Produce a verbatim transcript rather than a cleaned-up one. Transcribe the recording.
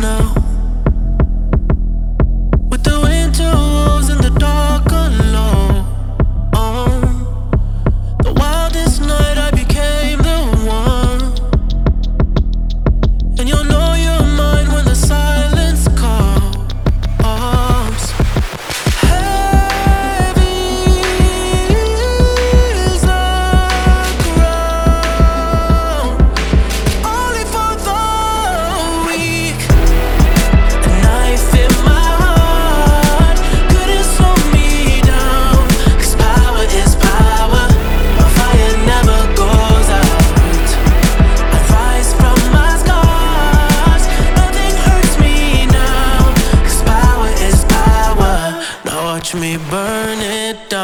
now. With the winter wolves and the dark alone. Oh, the wildest night I became the one. And you'll know you're mine when the silence calls. Heavy is the ground, only for the weak. A knife in my heart couldn't slow me down, 'cause power is power. My fire never goes out. I rise from my scars, nothing hurts me now, 'cause power is power. Now watch me burn it down.